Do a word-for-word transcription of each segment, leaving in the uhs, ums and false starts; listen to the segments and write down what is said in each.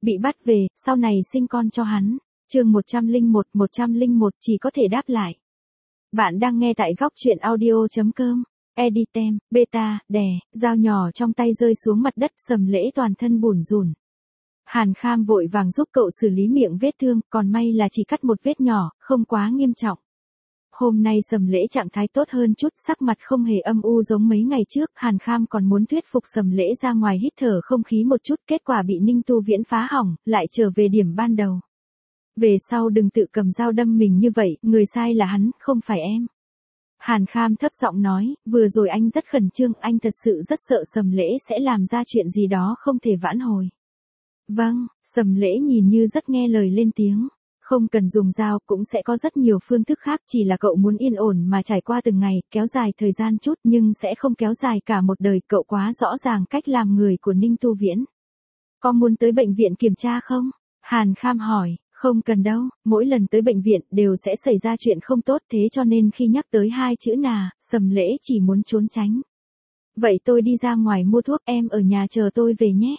Bị bắt về, sau này sinh con cho hắn. Chương một trăm lẻ một, một trăm lẻ một chỉ có thể đáp lại. Bạn đang nghe tại góc truyện audio chấm com. Editem, beta, đè, dao nhỏ trong tay rơi xuống mặt đất, Sầm Lễ toàn thân bủn rủn. Hàn Kham vội vàng giúp cậu xử lý miệng vết thương, còn may là chỉ cắt một vết nhỏ, không quá nghiêm trọng. Hôm nay Sầm Lễ trạng thái tốt hơn chút, sắc mặt không hề âm u giống mấy ngày trước, Hàn Kham còn muốn thuyết phục Sầm Lễ ra ngoài hít thở không khí một chút, kết quả bị Ninh Tu Viễn phá hỏng, lại trở về điểm ban đầu. Về sau đừng tự cầm dao đâm mình như vậy, người sai là hắn, không phải em. Hàn Kham thấp giọng nói, vừa rồi anh rất khẩn trương, anh thật sự rất sợ Sầm Lễ sẽ làm ra chuyện gì đó không thể vãn hồi. Vâng, Sầm Lễ nhìn như rất nghe lời lên tiếng. Không cần dùng dao, cũng sẽ có rất nhiều phương thức khác, chỉ là cậu muốn yên ổn mà trải qua từng ngày, kéo dài thời gian chút nhưng sẽ không kéo dài cả một đời, cậu quá rõ ràng cách làm người của Ninh Tu Viễn. Có muốn tới bệnh viện kiểm tra không? Hàn Kham hỏi, không cần đâu, mỗi lần tới bệnh viện đều sẽ xảy ra chuyện không tốt, thế cho nên khi nhắc tới hai chữ nà, Sầm Lễ chỉ muốn trốn tránh. Vậy tôi đi ra ngoài mua thuốc, em ở nhà chờ tôi về nhé.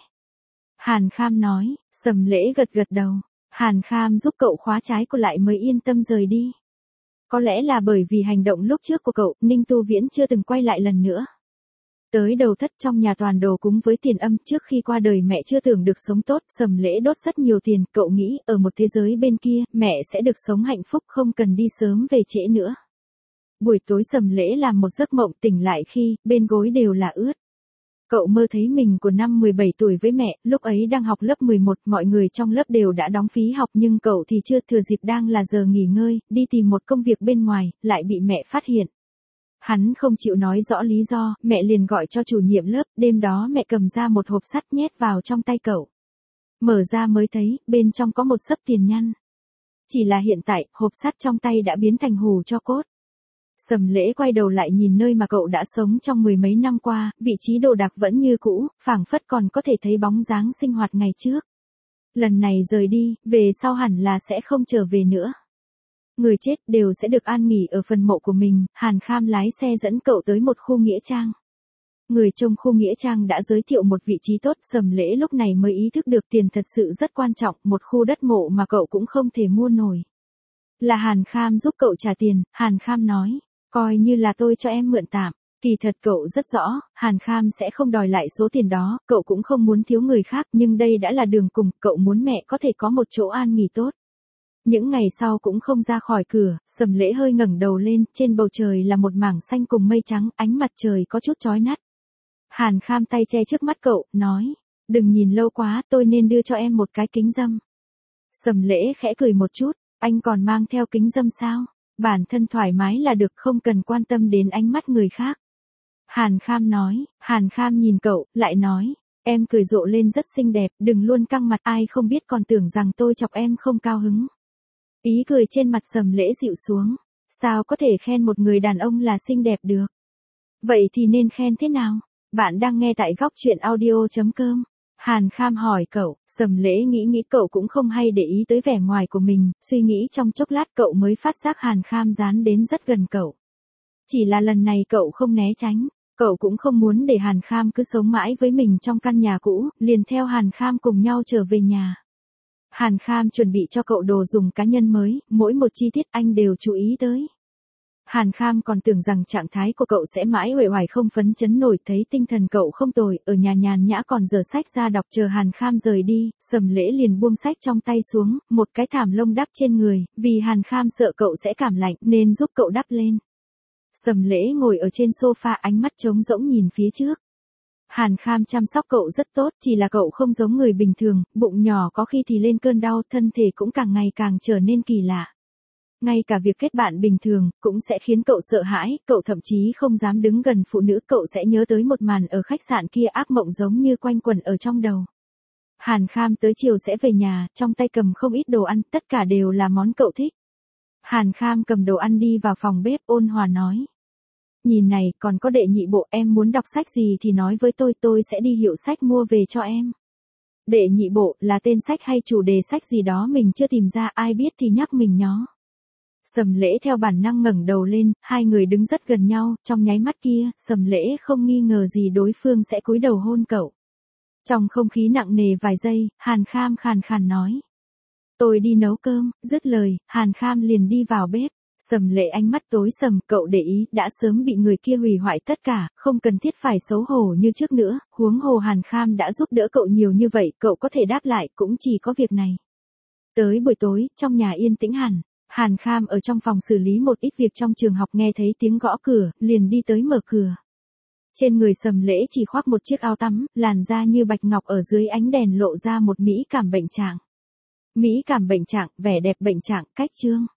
Hàn Kham nói, Sầm Lễ gật gật đầu. Hàn Kham giúp cậu khóa trái của lại mới yên tâm rời đi. Có lẽ là bởi vì hành động lúc trước của cậu, Ninh Tu Viễn chưa từng quay lại lần nữa. Tới đầu thất trong nhà toàn đồ cúng với tiền âm, trước khi qua đời mẹ chưa tưởng được sống tốt, Sầm Lễ đốt rất nhiều tiền, cậu nghĩ ở một thế giới bên kia, mẹ sẽ được sống hạnh phúc không cần đi sớm về trễ nữa. Buổi tối Sầm Lễ làm một giấc mộng, tỉnh lại khi, bên gối đều là ướt. Cậu mơ thấy mình của năm mười bảy tuổi với mẹ, lúc ấy đang học lớp mười một, mọi người trong lớp đều đã đóng phí học nhưng cậu thì chưa, thừa dịp đang là giờ nghỉ ngơi, đi tìm một công việc bên ngoài, lại bị mẹ phát hiện. Hắn không chịu nói rõ lý do, mẹ liền gọi cho chủ nhiệm lớp, đêm đó mẹ cầm ra một hộp sắt nhét vào trong tay cậu. Mở ra mới thấy, bên trong có một xấp tiền nhăn. Chỉ là hiện tại, hộp sắt trong tay đã biến thành hù cho cốt. Sầm Lễ quay đầu lại nhìn nơi mà cậu đã sống trong mười mấy năm qua, vị trí đồ đạc vẫn như cũ, phảng phất còn có thể thấy bóng dáng sinh hoạt ngày trước. Lần này rời đi, về sau hẳn là sẽ không trở về nữa. Người chết đều sẽ được an nghỉ ở phần mộ của mình, Hàn Kham lái xe dẫn cậu tới một khu nghĩa trang. Người trong khu nghĩa trang đã giới thiệu một vị trí tốt, Sầm Lễ lúc này mới ý thức được tiền thật sự rất quan trọng, một khu đất mộ mà cậu cũng không thể mua nổi. Là Hàn Kham giúp cậu trả tiền, Hàn Kham nói. Coi như là tôi cho em mượn tạm. Kỳ thật cậu rất rõ, Hàn Kham sẽ không đòi lại số tiền đó, cậu cũng không muốn thiếu người khác, nhưng đây đã là đường cùng, cậu muốn mẹ có thể có một chỗ an nghỉ tốt. Những ngày sau cũng không ra khỏi cửa, Sầm Lễ hơi ngẩng đầu lên, trên bầu trời là một mảng xanh cùng mây trắng, ánh mặt trời có chút chói mắt. Hàn Kham tay che trước mắt cậu, nói, đừng nhìn lâu quá, tôi nên đưa cho em một cái kính râm. Sầm Lễ khẽ cười một chút, anh còn mang theo kính râm sao? Bản thân thoải mái là được, không cần quan tâm đến ánh mắt người khác. Hàn Kham nói, Hàn Kham nhìn cậu, lại nói, em cười rộ lên rất xinh đẹp, đừng luôn căng mặt, ai không biết còn tưởng rằng tôi chọc em không cao hứng. Ý cười trên mặt Sầm Lễ dịu xuống, sao có thể khen một người đàn ông là xinh đẹp được? Vậy thì nên khen thế nào? Bạn đang nghe tại góc truyện audio chấm com. Hàn Kham hỏi cậu, Sầm Lễ nghĩ nghĩ cậu cũng không hay để ý tới vẻ ngoài của mình, suy nghĩ trong chốc lát cậu mới phát giác Hàn Kham dán đến rất gần cậu. Chỉ là lần này cậu không né tránh, cậu cũng không muốn để Hàn Kham cứ sống mãi với mình trong căn nhà cũ, liền theo Hàn Kham cùng nhau trở về nhà. Hàn Kham chuẩn bị cho cậu đồ dùng cá nhân mới, mỗi một chi tiết anh đều chú ý tới. Hàn Kham còn tưởng rằng trạng thái của cậu sẽ mãi uể oải không phấn chấn nổi, thấy tinh thần cậu không tồi, ở nhà nhàn nhã còn giở sách ra đọc. Chờ Hàn Kham rời đi, Sầm Lễ liền buông sách trong tay xuống, một cái thảm lông đắp trên người, vì Hàn Kham sợ cậu sẽ cảm lạnh nên giúp cậu đắp lên. Sầm Lễ ngồi ở trên sofa, ánh mắt trống rỗng nhìn phía trước. Hàn Kham chăm sóc cậu rất tốt, chỉ là cậu không giống người bình thường, bụng nhỏ có khi thì lên cơn đau, thân thể cũng càng ngày càng trở nên kỳ lạ. Ngay cả việc kết bạn bình thường, cũng sẽ khiến cậu sợ hãi, cậu thậm chí không dám đứng gần phụ nữ, cậu sẽ nhớ tới một màn ở khách sạn kia, ác mộng giống như quanh quẩn ở trong đầu. Hàn Kham tới chiều sẽ về nhà, trong tay cầm không ít đồ ăn, tất cả đều là món cậu thích. Hàn Kham cầm đồ ăn đi vào phòng bếp, ôn hòa nói. Nhìn này, còn có đệ nhị bộ, em muốn đọc sách gì thì nói với tôi, tôi sẽ đi hiệu sách mua về cho em. Đệ nhị bộ, là tên sách hay chủ đề sách gì đó mình chưa tìm ra, ai biết thì nhắc mình nhó. Sầm Lễ theo bản năng ngẩng đầu lên, hai người đứng rất gần nhau, trong nháy mắt kia, Sầm Lễ không nghi ngờ gì đối phương sẽ cúi đầu hôn cậu. Trong không khí nặng nề vài giây, Hàn Kham khàn khàn nói. Tôi đi nấu cơm, dứt lời, Hàn Kham liền đi vào bếp. Sầm Lệ ánh mắt tối sầm, cậu để ý, đã sớm bị người kia hủy hoại tất cả, không cần thiết phải xấu hổ như trước nữa, huống hồ Hàn Kham đã giúp đỡ cậu nhiều như vậy, cậu có thể đáp lại cũng chỉ có việc này. Tới buổi tối, trong nhà yên tĩnh hẳn, Hàn Kham ở trong phòng xử lý một ít việc trong trường học nghe thấy tiếng gõ cửa, liền đi tới mở cửa. Trên người Sầm Lễ chỉ khoác một chiếc áo tắm, làn da như bạch ngọc ở dưới ánh đèn lộ ra một mỹ cảm bệnh trạng. Mỹ cảm bệnh trạng, vẻ đẹp bệnh trạng, cách trương.